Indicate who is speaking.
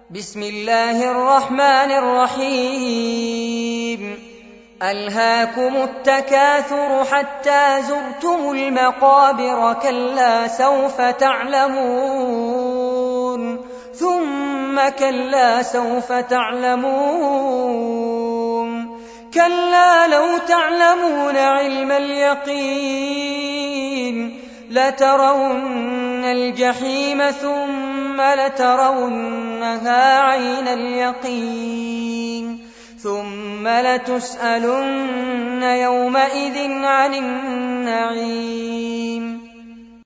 Speaker 1: بسم الله الرحمن الرحيم. ألهاكم التكاثر حتى زرتم المقابر، كلا سوف تعلمون ثم كلا سوف تعلمون، كلا لو تعلمون علم اليقين لترون الجحيم ثم لترونها عين اليقين، ثم لتسألن يومئذ عن النعيم.